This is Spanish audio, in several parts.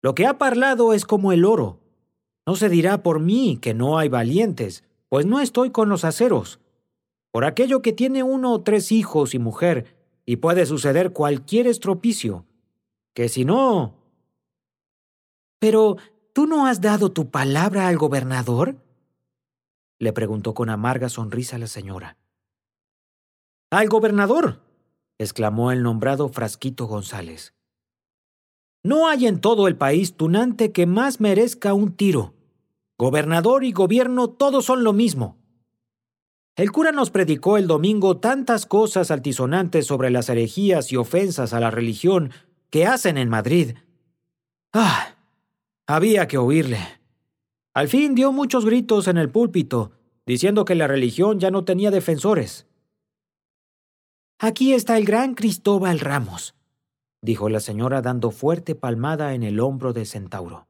Lo que ha parlado es como el oro. No se dirá por mí que no hay valientes, pues no estoy con los aceros. Por aquello que tiene 1 o 3 hijos y mujer, y puede suceder cualquier estropicio. Que si no... —¿Pero tú no has dado tu palabra al gobernador? —le preguntó con amarga sonrisa la señora. —¿Al gobernador? —exclamó el nombrado Frasquito González. No hay en todo el país tunante que más merezca un tiro. Gobernador y gobierno todos son lo mismo. El cura nos predicó el domingo tantas cosas altisonantes sobre las herejías y ofensas a la religión que hacen en Madrid. ¡Ah! Había que oírle. Al fin dio muchos gritos en el púlpito, diciendo que la religión ya no tenía defensores. —Aquí está el gran Cristóbal Ramos —dijo la señora dando fuerte palmada en el hombro de Centauro.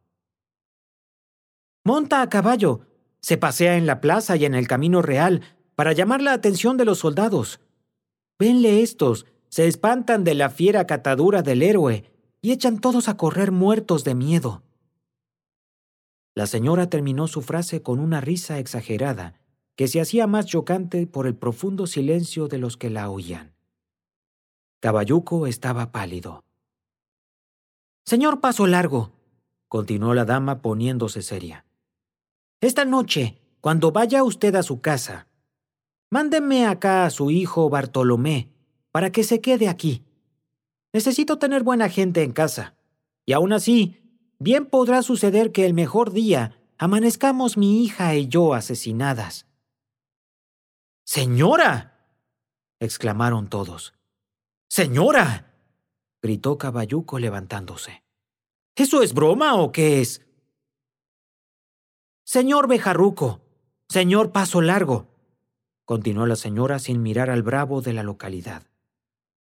Monta a caballo, se pasea en la plaza y en el camino real para llamar la atención de los soldados. Venle estos, se espantan de la fiera catadura del héroe y echan todos a correr muertos de miedo. La señora terminó su frase con una risa exagerada que se hacía más chocante por el profundo silencio de los que la oían. Caballuco estaba pálido. —Señor Paso Largo —continuó la dama poniéndose seria—, esta noche, cuando vaya usted a su casa, mándeme acá a su hijo Bartolomé para que se quede aquí. Necesito tener buena gente en casa, y aún así, bien podrá suceder que el mejor día amanezcamos mi hija y yo asesinadas. —¡Señora! —exclamaron todos. —¡Señora! —gritó Caballuco levantándose. ¿Eso es broma o qué es? —Señor Bejarruco, señor Paso Largo —continuó la señora sin mirar al bravo de la localidad—.